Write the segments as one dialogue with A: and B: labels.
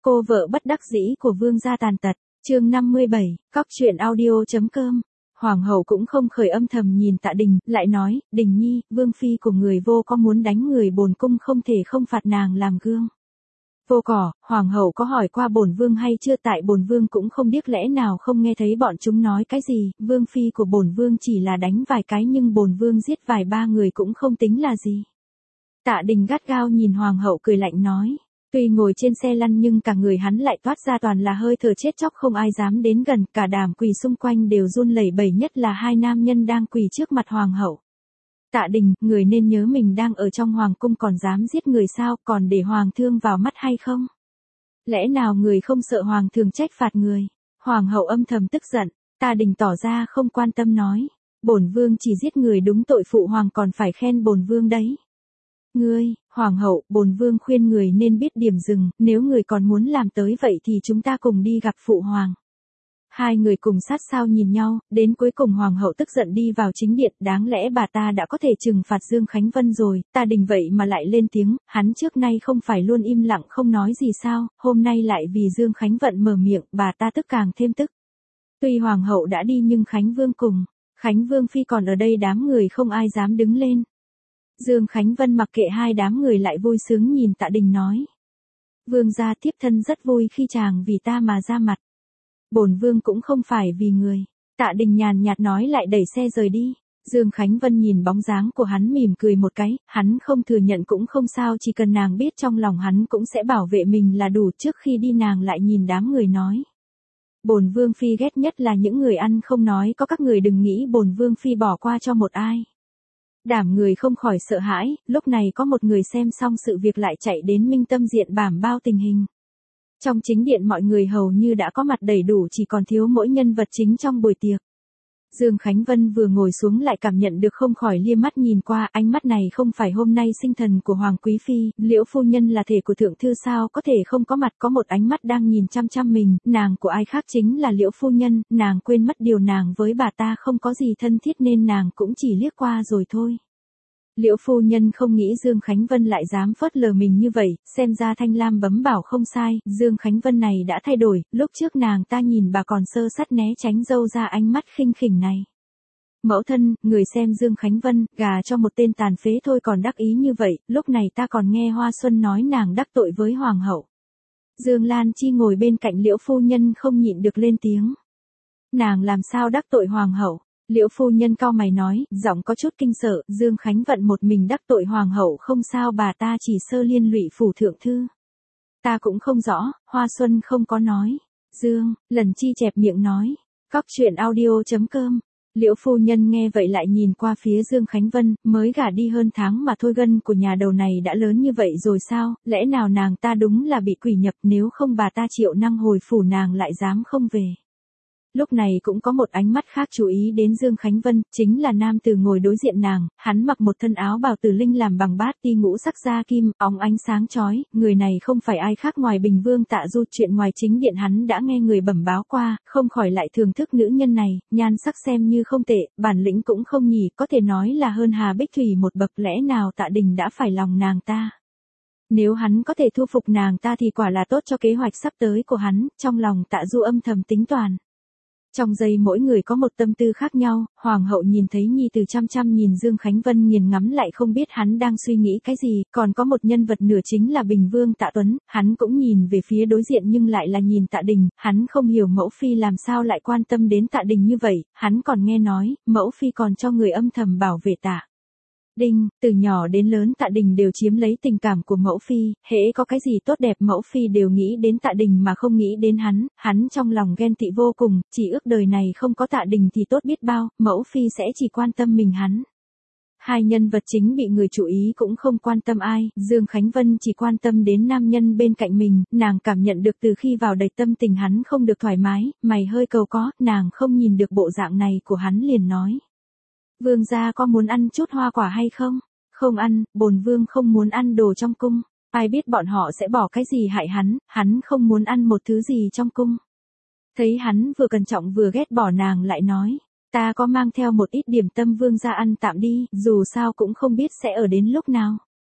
A: Cô vợ bất đắc dĩ của vương gia tàn tật, chương 57, cóc truyện audio.com. Hoàng hậu cũng không khởi âm thầm nhìn Tạ Đình, lại nói, Đình nhi, vương phi của người vô có muốn đánh người bổn cung không thể không phạt nàng làm gương. Vô cỏ, hoàng hậu có hỏi qua bổn vương hay chưa, tại bổn vương cũng không biết lẽ nào không nghe thấy bọn chúng nói cái gì, vương phi của bổn vương chỉ là đánh vài cái nhưng bổn vương giết vài ba người cũng không tính là gì. Tạ Đình gắt gao nhìn hoàng hậu cười lạnh nói. Tuy ngồi trên xe lăn nhưng cả người hắn lại toát ra toàn là hơi thở chết chóc, không ai dám đến gần, cả đám quỳ xung quanh đều run lẩy bẩy, nhất là hai nam nhân đang quỳ trước mặt hoàng hậu. Tạ Đình, người nên nhớ mình đang ở trong hoàng cung còn dám giết người sao, còn để hoàng thương vào mắt hay không? Lẽ nào người không sợ hoàng thường trách phạt người? Hoàng hậu âm thầm tức giận. Tạ Đình tỏ ra không quan tâm nói, bổn vương chỉ giết người đúng tội, phụ hoàng còn phải khen bổn vương đấy. Ngươi, hoàng hậu, bổn vương khuyên người nên biết điểm dừng, nếu người còn muốn làm tới vậy thì chúng ta cùng đi gặp phụ hoàng. Hai người cùng sát sao nhìn nhau, đến cuối cùng hoàng hậu tức giận đi vào chính điện, đáng lẽ bà ta đã có thể trừng phạt Dương Khánh Vân rồi, Tạ Đình vậy mà lại lên tiếng, hắn trước nay không phải luôn im lặng không nói gì sao, hôm nay lại vì Dương Khánh Vân mở miệng, bà ta tức càng thêm tức. Tuy hoàng hậu đã đi nhưng Khánh Vương cùng Khánh Vương phi còn ở đây, đám người không ai dám đứng lên. Dương Khánh Vân mặc kệ hai đám người lại vui sướng nhìn Tạ Đình nói. Vương gia thiếp thân rất vui khi chàng vì ta mà ra mặt. Bổn vương cũng không phải vì người. Tạ Đình nhàn nhạt nói lại đẩy xe rời đi. Dương Khánh Vân nhìn bóng dáng của hắn mỉm cười một cái, hắn không thừa nhận cũng không sao, chỉ cần nàng biết trong lòng hắn cũng sẽ bảo vệ mình là đủ. Trước khi đi nàng lại nhìn đám người nói. Bổn vương phi ghét nhất là những người ăn không nói, có các người đừng nghĩ bổn vương phi bỏ qua cho một ai. Đám người không khỏi sợ hãi, lúc này có một người xem xong sự việc lại chạy đến Minh Tâm Diện bảm bao tình hình. Trong chính điện mọi người hầu như đã có mặt đầy đủ, chỉ còn thiếu mỗi nhân vật chính trong buổi tiệc. Dương Khánh Vân vừa ngồi xuống lại cảm nhận được, không khỏi lia mắt nhìn qua, ánh mắt này không phải hôm nay sinh thần của Hoàng Quý Phi, Liễu phu nhân là thể của thượng thư sao có thể không có mặt, có một ánh mắt đang nhìn chăm chăm mình, nàng của ai khác chính là Liễu phu nhân, nàng quên mất điều nàng với bà ta không có gì thân thiết nên nàng cũng chỉ liếc qua rồi thôi. Liễu phu nhân không nghĩ Dương Khánh Vân lại dám phớt lờ mình như vậy, xem ra Thanh Lam bấm bảo không sai, Dương Khánh Vân này đã thay đổi, lúc trước nàng ta nhìn bà còn sơ sắt né tránh dâu ra ánh mắt khinh khỉnh này. Mẫu thân, người xem Dương Khánh Vân, gà cho một tên tàn phế thôi còn đắc ý như vậy, lúc này ta còn nghe Hoa Xuân nói nàng đắc tội với hoàng hậu. Dương Lan Chi ngồi bên cạnh Liễu phu nhân không nhịn được lên tiếng. Nàng làm sao đắc tội hoàng hậu? Liễu phu nhân cau mày nói, giọng có chút kinh sợ, Dương Khánh Vận một mình đắc tội hoàng hậu không sao, bà ta chỉ sơ liên lụy phủ thượng thư. Ta cũng không rõ, Hoa Xuân không có nói. Dương, Lần Chi chẹp miệng nói. Cóc truyện audio.com. Liễu phu nhân nghe vậy lại nhìn qua phía Dương Khánh Vân, mới gả đi hơn tháng mà thôi, gân của nhà đầu này đã lớn như vậy rồi sao, lẽ nào nàng ta đúng là bị quỷ nhập, nếu không bà ta triệu năng hồi phủ nàng lại dám không về. Lúc này cũng có một ánh mắt khác chú ý đến Dương Khánh Vân, chính là nam tử ngồi đối diện nàng, hắn mặc một thân áo bào tử linh làm bằng bát ti ngũ sắc da kim, óng ánh sáng chói, người này không phải ai khác ngoài Bình Vương Tạ Du, chuyện ngoài chính điện hắn đã nghe người bẩm báo qua, không khỏi lại thưởng thức nữ nhân này, nhan sắc xem như không tệ, bản lĩnh cũng không nhỉ, có thể nói là hơn Hà Bích Thủy một bậc, lẽ nào Tạ Đình đã phải lòng nàng ta. Nếu hắn có thể thu phục nàng ta thì quả là tốt cho kế hoạch sắp tới của hắn, trong lòng Tạ Du âm thầm tính toán. Trong giây mỗi người có một tâm tư khác nhau, hoàng hậu nhìn thấy nhi tử chăm chăm nhìn Dương Khánh Vân nghiền ngắm lại không biết hắn đang suy nghĩ cái gì, còn có một nhân vật nửa chính là Bình Vương Tạ Tuấn, hắn cũng nhìn về phía đối diện nhưng lại là nhìn Tạ Đình, hắn không hiểu mẫu phi làm sao lại quan tâm đến Tạ Đình như vậy, hắn còn nghe nói, mẫu phi còn cho người âm thầm bảo vệ Tạ Đình, từ nhỏ đến lớn Tạ Đình đều chiếm lấy tình cảm của mẫu phi, hễ có cái gì tốt đẹp mẫu phi đều nghĩ đến Tạ Đình mà không nghĩ đến hắn trong lòng ghen tị vô cùng, chỉ ước đời này không có Tạ Đình thì tốt biết bao, mẫu phi sẽ chỉ quan tâm mình hắn. Hai nhân vật chính bị người chú ý cũng không quan tâm ai, Dương Khánh Vân chỉ quan tâm đến nam nhân bên cạnh mình, nàng cảm nhận được từ khi vào đầy tâm tình hắn không được thoải mái, mày hơi cầu có, nàng không nhìn được bộ dạng này của hắn liền nói. Vương gia có muốn ăn chút hoa quả hay không? Không ăn, bổn vương không muốn ăn đồ trong cung. Ai biết bọn họ sẽ bỏ cái gì hại hắn không muốn ăn một thứ gì trong cung. Thấy hắn vừa cẩn trọng vừa ghét bỏ nàng lại nói, ta có mang theo một ít điểm tâm vương gia ăn tạm đi, dù sao cũng không biết sẽ ở đến lúc nào.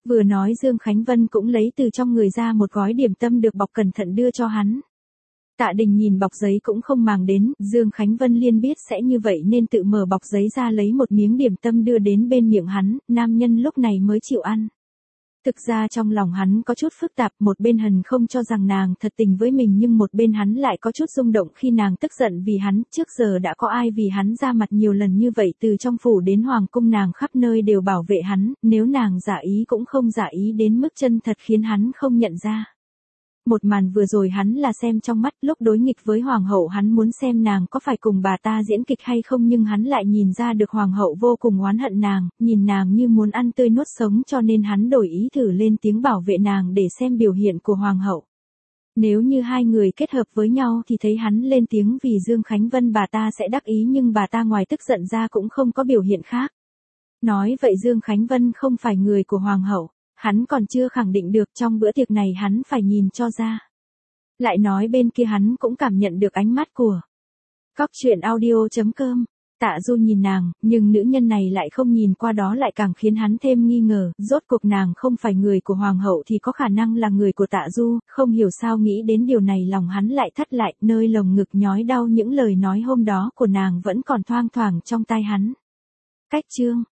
A: Vừa nói Dương Khánh Vân cũng lấy từ trong người ra một gói điểm tâm được bọc cẩn thận đưa cho hắn. Tạ Đình nhìn bọc giấy cũng không màng đến, Dương Khánh Vân liền biết sẽ như vậy nên tự mở bọc giấy ra lấy một miếng điểm tâm đưa đến bên miệng hắn, nam nhân lúc này mới chịu ăn. Thực ra trong lòng hắn có chút phức tạp, một bên hần không cho rằng nàng thật tình với mình nhưng một bên hắn lại có chút rung động khi nàng tức giận vì hắn, trước giờ đã có ai vì hắn ra mặt nhiều lần như vậy từ trong phủ đến hoàng cung nàng khắp nơi đều bảo vệ hắn, nếu nàng giả ý cũng không giả ý đến mức chân thật khiến hắn không nhận ra. Một màn vừa rồi hắn là xem trong mắt, lúc đối nghịch với hoàng hậu hắn muốn xem nàng có phải cùng bà ta diễn kịch hay không nhưng hắn lại nhìn ra được hoàng hậu vô cùng oán hận nàng, nhìn nàng như muốn ăn tươi nuốt sống cho nên hắn đổi ý thử lên tiếng bảo vệ nàng để xem biểu hiện của hoàng hậu. Nếu như hai người kết hợp với nhau thì thấy hắn lên tiếng vì Dương Khánh Vân bà ta sẽ đắc ý nhưng bà ta ngoài tức giận ra cũng không có biểu hiện khác. Nói vậy Dương Khánh Vân không phải người của hoàng hậu. Hắn còn chưa khẳng định được, trong bữa tiệc này hắn phải nhìn cho ra. Lại nói bên kia hắn cũng cảm nhận được ánh mắt của Cóc Truyện Audio.com. Tạ Du nhìn nàng, nhưng nữ nhân này lại không nhìn qua đó lại càng khiến hắn thêm nghi ngờ, rốt cuộc nàng không phải người của hoàng hậu thì có khả năng là người của Tạ Du, không hiểu sao nghĩ đến điều này lòng hắn lại thắt lại, nơi lồng ngực nhói đau những lời nói hôm đó của nàng vẫn còn thoang thoảng trong tai hắn. Cách chương